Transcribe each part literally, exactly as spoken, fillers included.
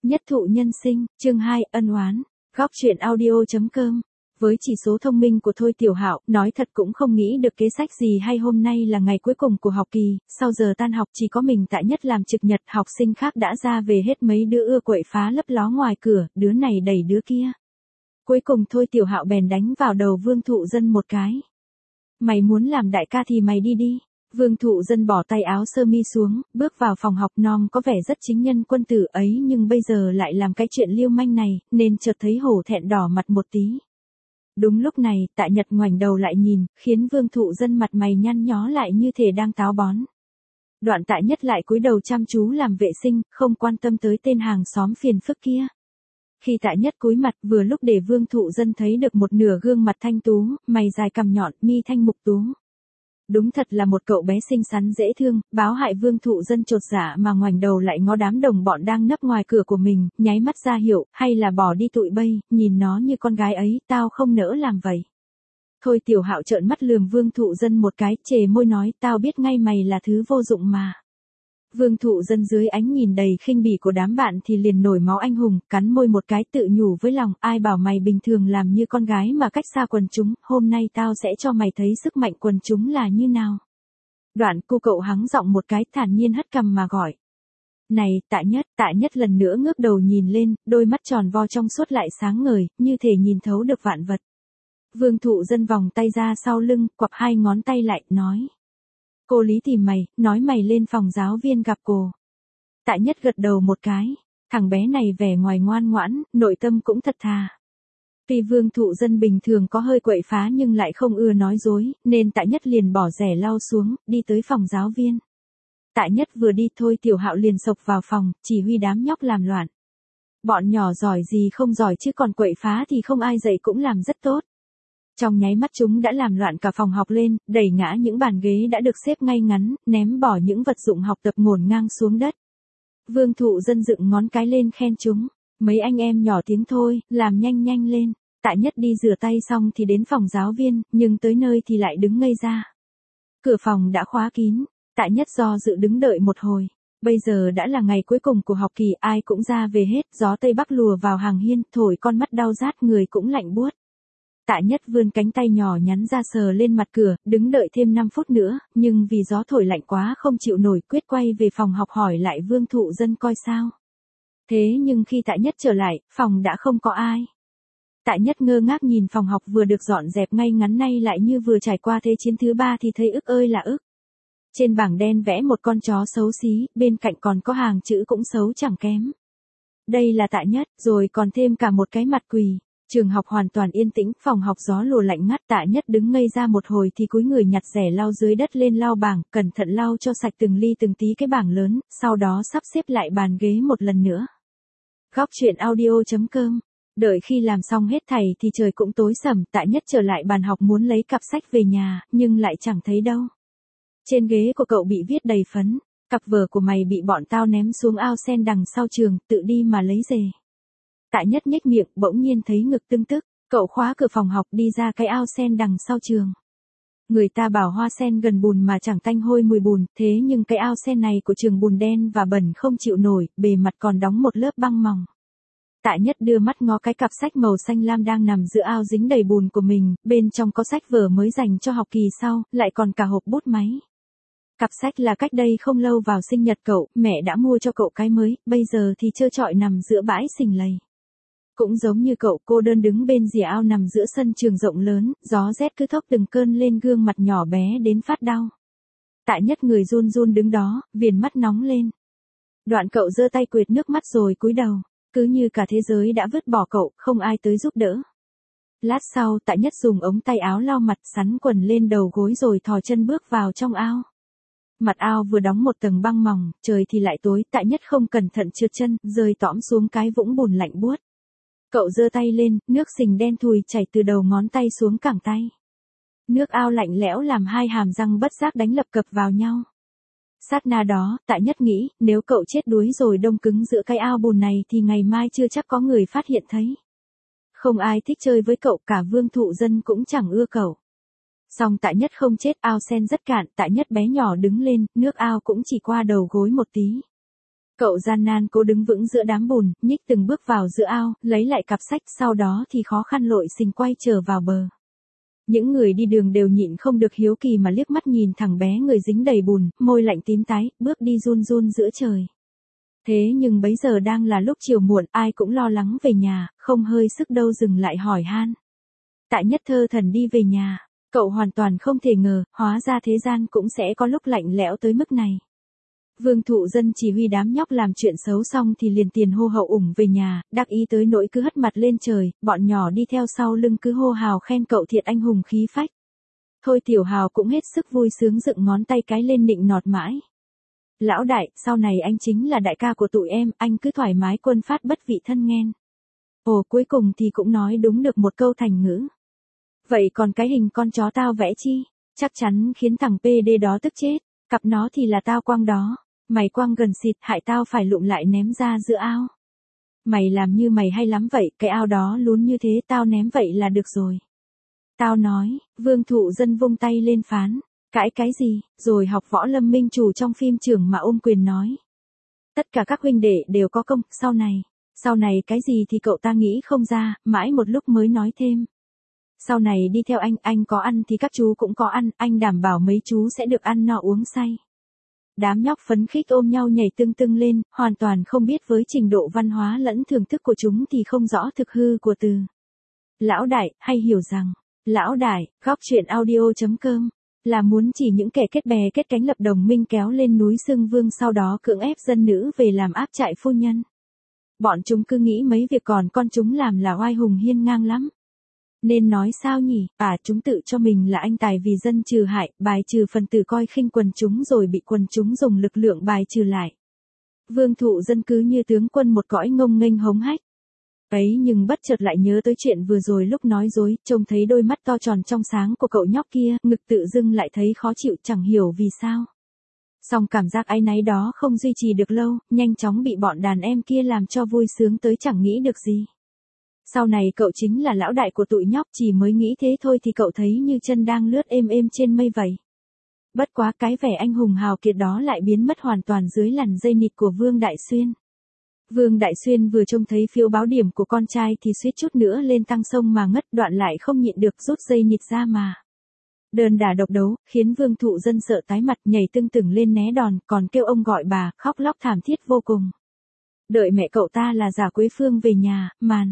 Nhất thụ nhân sinh, chương hai, ân oán. Góc truyện audio.com. Với chỉ số thông minh của Thôi Tiểu Hạo, nói thật cũng không nghĩ được kế sách gì hay hôm nay là ngày cuối cùng của học kỳ, sau giờ tan học chỉ có mình Tạ Nhất làm trực nhật, học sinh khác đã ra về hết, mấy đứa ưa quậy phá lấp ló ngoài cửa, đứa này đẩy đứa kia. Cuối cùng Thôi Tiểu Hạo bèn đánh vào đầu Vương Thụ Dân một cái. Mày muốn làm đại ca thì mày đi đi. Vương Thụ Dân bỏ tay áo sơ mi xuống, bước vào phòng học. Nom có vẻ rất chính nhân quân tử ấy nhưng bây giờ lại làm cái chuyện lưu manh này, nên chợt thấy hổ thẹn đỏ mặt một tí. Đúng lúc này, Tạ Nhật ngoảnh đầu lại nhìn, khiến Vương Thụ Dân mặt mày nhăn nhó lại như thể đang táo bón. Đoạn Tạ Nhất lại cúi đầu chăm chú làm vệ sinh, không quan tâm tới tên hàng xóm phiền phức kia. Khi Tạ Nhất cúi mặt, vừa lúc để Vương Thụ Dân thấy được một nửa gương mặt thanh tú, mày dài cằm nhọn, mi thanh mục tú. Đúng thật là một cậu bé xinh xắn dễ thương, báo hại Vương Thụ Dân chột dạ mà ngoảnh đầu lại ngó đám đồng bọn đang nấp ngoài cửa của mình, nháy mắt ra hiệu, hay là bỏ đi tụi bay, nhìn nó như con gái ấy, tao không nỡ làm vậy. Thôi Tiểu Hạo trợn mắt lườm Vương Thụ Dân một cái, chề môi nói, tao biết ngay mày là thứ vô dụng mà. Vương Thụ Dân dưới ánh nhìn đầy khinh bỉ của đám bạn thì liền nổi máu anh hùng, cắn môi một cái tự nhủ với lòng, ai bảo mày bình thường làm như con gái mà cách xa quần chúng, hôm nay tao sẽ cho mày thấy sức mạnh quần chúng là như nào. Đoạn cô cậu hắng giọng một cái, thản nhiên hất cằm mà gọi. Này, Tạ Nhất, Tạ Nhất lần nữa ngước đầu nhìn lên, đôi mắt tròn vo trong suốt lại sáng ngời, như thể nhìn thấu được vạn vật. Vương Thụ Dân vòng tay ra sau lưng, quặp hai ngón tay lại, nói. Cô Lý tìm mày, nói mày lên phòng giáo viên gặp cô. Tạ Nhất gật đầu một cái, thằng bé này vẻ ngoài ngoan ngoãn, nội tâm cũng thật thà. Tuy Vương Thụ Dân bình thường có hơi quậy phá nhưng lại không ưa nói dối, nên Tạ Nhất liền bỏ rẻ lau xuống, đi tới phòng giáo viên. Tạ Nhất vừa đi Thôi Tiểu Hạo liền xộc vào phòng, chỉ huy đám nhóc làm loạn. Bọn nhỏ giỏi gì không giỏi chứ còn quậy phá thì không ai dạy cũng làm rất tốt. Trong nháy mắt chúng đã làm loạn cả phòng học lên, đẩy ngã những bàn ghế đã được xếp ngay ngắn, ném bỏ những vật dụng học tập ngổn ngang xuống đất. Vương Thụ Dân dựng ngón cái lên khen chúng, mấy anh em nhỏ tiếng thôi, làm nhanh nhanh lên. Tạ Nhất đi rửa tay xong thì đến phòng giáo viên, nhưng tới nơi thì lại đứng ngây ra. Cửa phòng đã khóa kín, Tạ Nhất do dự đứng đợi một hồi. Bây giờ đã là ngày cuối cùng của học kỳ, ai cũng ra về hết, gió Tây Bắc lùa vào hàng hiên, thổi con mắt đau rát, người cũng lạnh buốt. Tạ Nhất vươn cánh tay nhỏ nhắn ra sờ lên mặt cửa, đứng đợi thêm năm phút nữa, nhưng vì gió thổi lạnh quá không chịu nổi, quyết quay về phòng học hỏi lại Vương Thụ Dân coi sao. Thế nhưng khi Tạ Nhất trở lại, phòng đã không có ai. Tạ Nhất ngơ ngác nhìn phòng học vừa được dọn dẹp ngay ngắn nay lại như vừa trải qua thế chiến thứ ba thì thấy ức ơi là ức. Trên bảng đen vẽ một con chó xấu xí, bên cạnh còn có hàng chữ cũng xấu chẳng kém. Đây là Tạ Nhất, rồi còn thêm cả một cái mặt quỳ. Trường học hoàn toàn yên tĩnh, phòng học gió lùa lạnh ngắt. Tạ Nhất đứng ngây ra một hồi thì cúi người nhặt rẻ lau dưới đất lên lau bảng, cẩn thận lau cho sạch từng ly từng tí cái bảng lớn, sau đó sắp xếp lại bàn ghế một lần nữa. Góc truyện audio.com. Đợi khi làm xong hết thảy thì trời cũng tối sầm, Tạ Nhất trở lại bàn học muốn lấy cặp sách về nhà, nhưng lại chẳng thấy đâu. Trên ghế của cậu bị viết đầy phấn, cặp vở của mày bị bọn tao ném xuống ao sen đằng sau trường, tự đi mà lấy về. Tạ Nhất nhếch miệng, bỗng nhiên thấy ngực tưng tức, cậu khóa cửa phòng học đi ra cái ao sen đằng sau trường. Người ta bảo hoa sen gần bùn mà chẳng tanh hôi mùi bùn, thế nhưng cái ao sen này của trường bùn đen và bẩn không chịu nổi, bề mặt còn đóng một lớp băng mỏng. Tạ Nhất đưa mắt ngó cái cặp sách màu xanh lam đang nằm giữa ao dính đầy bùn của mình, bên trong có sách vở mới dành cho học kỳ sau, lại còn cả hộp bút máy. Cặp sách là cách đây không lâu vào sinh nhật cậu, mẹ đã mua cho cậu cái mới, bây giờ thì trơ trọi nằm giữa bãi sình lầy. Cũng giống như cậu, cô đơn đứng bên rìa ao nằm giữa sân trường rộng lớn, gió rét cứ thốc từng cơn lên gương mặt nhỏ bé đến phát đau. Tạ Nhất người run run đứng đó, viền mắt nóng lên. Đoạn cậu giơ tay quệt nước mắt rồi cúi đầu, cứ như cả thế giới đã vứt bỏ cậu, không ai tới giúp đỡ. Lát sau Tạ Nhất dùng ống tay áo lau mặt, sắn quần lên đầu gối rồi thò chân bước vào trong ao. Mặt ao vừa đóng một tầng băng mỏng, trời thì lại tối, Tạ Nhất không cẩn thận trượt chân, rơi tõm xuống cái vũng bùn lạnh buốt. Cậu giơ tay lên, nước sình đen thùi chảy từ đầu ngón tay xuống cẳng tay. Nước ao lạnh lẽo làm hai hàm răng bất giác đánh lập cập vào nhau. Sát na đó, Tạ Nhất nghĩ, nếu cậu chết đuối rồi đông cứng giữa cái ao bùn này thì ngày mai chưa chắc có người phát hiện thấy. Không ai thích chơi với cậu, cả Vương Thụ Dân cũng chẳng ưa cậu. Song Tạ Nhất không chết, ao sen rất cạn, Tạ Nhất bé nhỏ đứng lên, nước ao cũng chỉ qua đầu gối một tí. Cậu gian nan cố đứng vững giữa đám bùn, nhích từng bước vào giữa ao, lấy lại cặp sách, sau đó thì khó khăn lội xình quay trở vào bờ. Những người đi đường đều nhịn không được hiếu kỳ mà liếc mắt nhìn thằng bé người dính đầy bùn, môi lạnh tím tái, bước đi run run giữa trời. Thế nhưng bấy giờ đang là lúc chiều muộn, ai cũng lo lắng về nhà, không hơi sức đâu dừng lại hỏi han. Tạ Nhất thơ thẩn đi về nhà, cậu hoàn toàn không thể ngờ, hóa ra thế gian cũng sẽ có lúc lạnh lẽo tới mức này. Vương Thụ Dân chỉ huy đám nhóc làm chuyện xấu xong thì liền tiền hô hậu ủng về nhà, đắc ý tới nỗi cứ hất mặt lên trời, bọn nhỏ đi theo sau lưng cứ hô hào khen cậu thiệt anh hùng khí phách. Thôi Tiểu Hào cũng hết sức vui sướng dựng ngón tay cái lên nịnh nọt mãi. Lão đại, sau này anh chính là đại ca của tụi em, anh cứ thoải mái quân phát bất vị thân nghen. Ồ, cuối cùng thì cũng nói đúng được một câu thành ngữ. Vậy còn cái hình con chó tao vẽ chi? Chắc chắn khiến thằng pê đê đó tức chết, cặp nó thì là tao quăng đó. Mày quăng gần xịt hại tao phải lụm lại ném ra giữa ao. Mày làm như mày hay lắm vậy, cái ao đó lún như thế tao ném vậy là được rồi. Tao nói, Vương Thụ Dân vung tay lên phán, cãi cái gì, rồi học võ Lâm Minh Chủ trong phim Trưởng mà ôm quyền nói. Tất cả các huynh đệ đều có công, sau này, sau này cái gì thì cậu ta nghĩ không ra, mãi một lúc mới nói thêm. Sau này đi theo anh, anh có ăn thì các chú cũng có ăn, anh đảm bảo mấy chú sẽ được ăn no uống say. Đám nhóc phấn khích ôm nhau nhảy tưng tưng lên, hoàn toàn không biết với trình độ văn hóa lẫn thưởng thức của chúng thì không rõ thực hư của từ. Lão đại, hay hiểu rằng, lão đại, góc truyện audio chấm com, là muốn chỉ những kẻ kết bè kết cánh lập đồng minh kéo lên núi Xương Vương sau đó cưỡng ép dân nữ về làm áp trại phu nhân. Bọn chúng cứ nghĩ mấy việc còn con chúng làm là oai hùng hiên ngang lắm. Nên nói sao nhỉ, à chúng tự cho mình là anh tài vì dân trừ hại, bài trừ phần tử coi khinh quần chúng rồi bị quần chúng dùng lực lượng bài trừ lại. Vương Thụ Dân cứ như tướng quân một cõi ngông nghênh hống hách. Ấy nhưng bất chợt lại nhớ tới chuyện vừa rồi lúc nói dối, trông thấy đôi mắt to tròn trong sáng của cậu nhóc kia, ngực tự dưng lại thấy khó chịu chẳng hiểu vì sao. Song cảm giác áy náy đó không duy trì được lâu, nhanh chóng bị bọn đàn em kia làm cho vui sướng tới chẳng nghĩ được gì. Sau này cậu chính là lão đại của tụi nhóc, chỉ mới nghĩ thế thôi thì cậu thấy như chân đang lướt êm êm trên mây vậy. Bất quá cái vẻ anh hùng hào kiệt đó lại biến mất hoàn toàn dưới làn dây nịt của Vương Đại Xuyên. Vương Đại Xuyên vừa trông thấy phiếu báo điểm của con trai thì suýt chút nữa lên tăng sông mà ngất, đoạn lại không nhịn được rút dây nịt ra mà. Đơn đả độc đấu, khiến Vương Thụ Dân sợ tái mặt, nhảy tưng tửng lên né đòn, còn kêu ông gọi bà, khóc lóc thảm thiết vô cùng. Đợi mẹ cậu ta là Giả Quế Phương về nhà, màn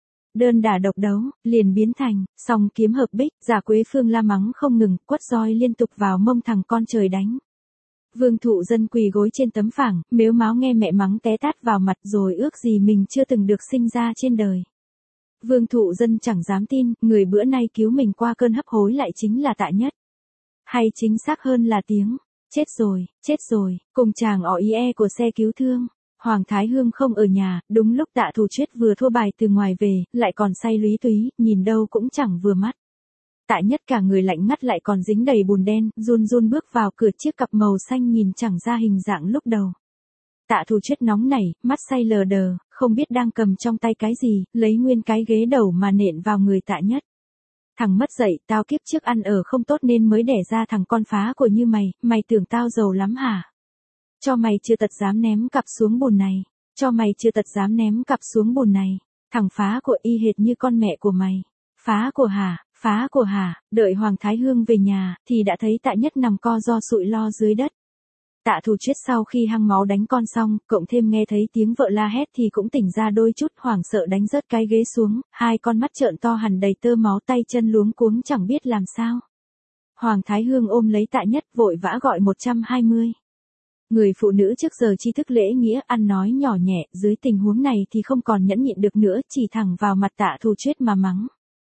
đơn đả độc đấu, liền biến thành, song kiếm hợp bích, Giả Quế Phương la mắng không ngừng, quất roi liên tục vào mông thằng con trời đánh. Vương Thụ Dân quỳ gối trên tấm phẳng, mếu máo nghe mẹ mắng té tát vào mặt rồi ước gì mình chưa từng được sinh ra trên đời. Vương Thụ Dân chẳng dám tin, người bữa nay cứu mình qua cơn hấp hối lại chính là Tạ Nhất. Hay chính xác hơn là tiếng, chết rồi, chết rồi, cùng chàng ó ý e của xe cứu thương. Hoàng Thái Hương không ở nhà, đúng lúc Tạ Thù Chuyết vừa thua bài từ ngoài về, lại còn say lúy túy, nhìn đâu cũng chẳng vừa mắt. Tạ Nhất cả người lạnh ngắt lại còn dính đầy bùn đen, run run bước vào cửa, chiếc cặp màu xanh nhìn chẳng ra hình dạng lúc đầu. Tạ Thù Chuyết nóng nảy, mắt say lờ đờ, không biết đang cầm trong tay cái gì, lấy nguyên cái ghế đầu mà nện vào người Tạ Nhất. Thằng mất dạy, tao kiếp trước ăn ở không tốt nên mới đẻ ra thằng con phá của như mày, mày tưởng tao giàu lắm hả? Cho mày chưa tật dám ném cặp xuống bùn này, cho mày chưa tật dám ném cặp xuống bùn này, thằng phá của y hệt như con mẹ của mày. Phá của hả, phá của hả, đợi Hoàng Thái Hương về nhà, thì đã thấy Tạ Nhất nằm co ro sụi lo dưới đất. Tạ Thù Chuyết sau khi hăng máu đánh con xong, cộng thêm nghe thấy tiếng vợ la hét thì cũng tỉnh ra đôi chút, hoảng sợ đánh rớt cái ghế xuống, hai con mắt trợn to hẳn đầy tơ máu, tay chân luống cuống chẳng biết làm sao. Hoàng Thái Hương ôm lấy Tạ Nhất vội vã gọi một trăm hai mươi. Người phụ nữ trước giờ tri thức lễ nghĩa, ăn nói nhỏ nhẹ, dưới tình huống này thì không còn nhẫn nhịn được nữa, chỉ thẳng vào mặt Tạ Thù Chuyết mà mắng.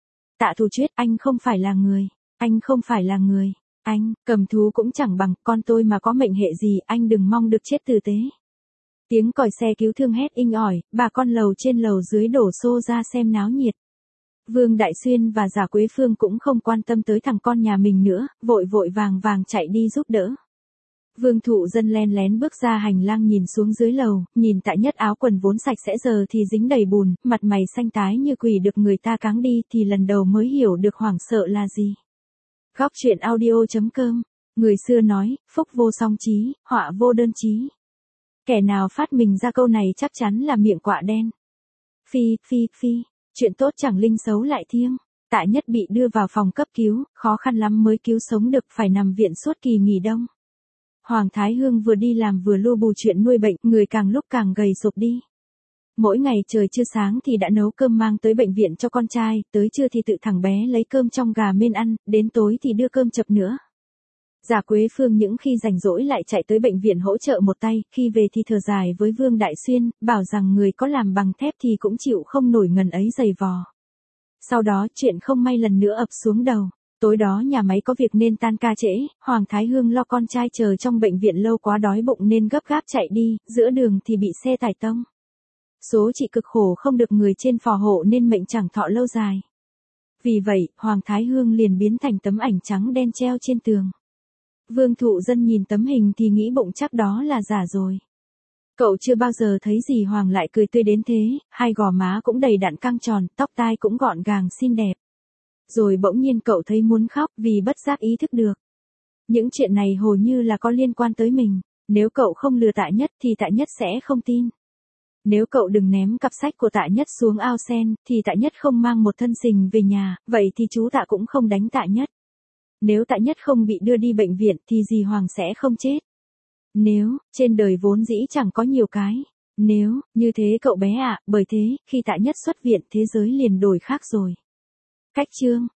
Tạ Thù Chuyết, anh không phải là người, anh không phải là người, anh, cầm thú cũng chẳng bằng, con tôi mà có mệnh hệ gì, anh đừng mong được chết tử tế. Tiếng còi xe cứu thương hét inh ỏi, bà con lầu trên lầu dưới đổ xô ra xem náo nhiệt. Vương Đại Xuyên và Giả Quế Phương cũng không quan tâm tới thằng con nhà mình nữa, vội vội vàng vàng chạy đi giúp đỡ. Vương Thụ Dân len lén bước ra hành lang nhìn xuống dưới lầu, nhìn Tạ Nhất áo quần vốn sạch sẽ giờ thì dính đầy bùn, mặt mày xanh tái như quỷ được người ta cáng đi thì lần đầu mới hiểu được hoảng sợ là gì. Góc truyện audio chấm com, người xưa nói, phúc vô song chí, họa vô đơn chí. Kẻ nào phát mình ra câu này chắc chắn là miệng quạ đen. Phi, phi, phi, chuyện tốt chẳng linh xấu lại thiêng. Tạ Nhất bị đưa vào phòng cấp cứu, khó khăn lắm mới cứu sống được, phải nằm viện suốt kỳ nghỉ đông. Hoàng Thái Hương vừa đi làm vừa lu bù chuyện nuôi bệnh, người càng lúc càng gầy sụp đi. Mỗi ngày trời chưa sáng thì đã nấu cơm mang tới bệnh viện cho con trai, tới trưa thì tự thằng bé lấy cơm trong gà mên ăn, đến tối thì đưa cơm chập nữa. Giả Quế Phương những khi rảnh rỗi lại chạy tới bệnh viện hỗ trợ một tay, khi về thì thở dài với Vương Đại Xuyên, bảo rằng người có làm bằng thép thì cũng chịu không nổi ngần ấy dày vò. Sau đó chuyện không may lần nữa ập xuống đầu. Tối đó nhà máy có việc nên tan ca trễ, Hoàng Thái Hương lo con trai chờ trong bệnh viện lâu quá đói bụng nên gấp gáp chạy đi, giữa đường thì bị xe tải tông. Số chị cực khổ không được người trên phò hộ nên mệnh chẳng thọ lâu dài. Vì vậy, Hoàng Thái Hương liền biến thành tấm ảnh trắng đen treo trên tường. Vương Thụ Dân nhìn tấm hình thì nghĩ bụng chắc đó là giả rồi. Cậu chưa bao giờ thấy dì Hoàng lại cười tươi đến thế, hai gò má cũng đầy đặn căng tròn, tóc tai cũng gọn gàng xinh đẹp. Rồi bỗng nhiên cậu thấy muốn khóc vì bất giác ý thức được. Những chuyện này hầu như là có liên quan tới mình, nếu cậu không lừa Tạ Nhất thì Tạ Nhất sẽ không tin. Nếu cậu đừng ném cặp sách của Tạ Nhất xuống ao sen, thì Tạ Nhất không mang một thân sình về nhà, vậy thì chú Tạ cũng không đánh Tạ Nhất. Nếu Tạ Nhất không bị đưa đi bệnh viện thì dì Hoàng sẽ không chết. Nếu, trên đời vốn dĩ chẳng có nhiều cái. Nếu, như thế cậu bé ạ, bởi thế, khi Tạ Nhất xuất viện thế giới liền đổi khác rồi. Cách chương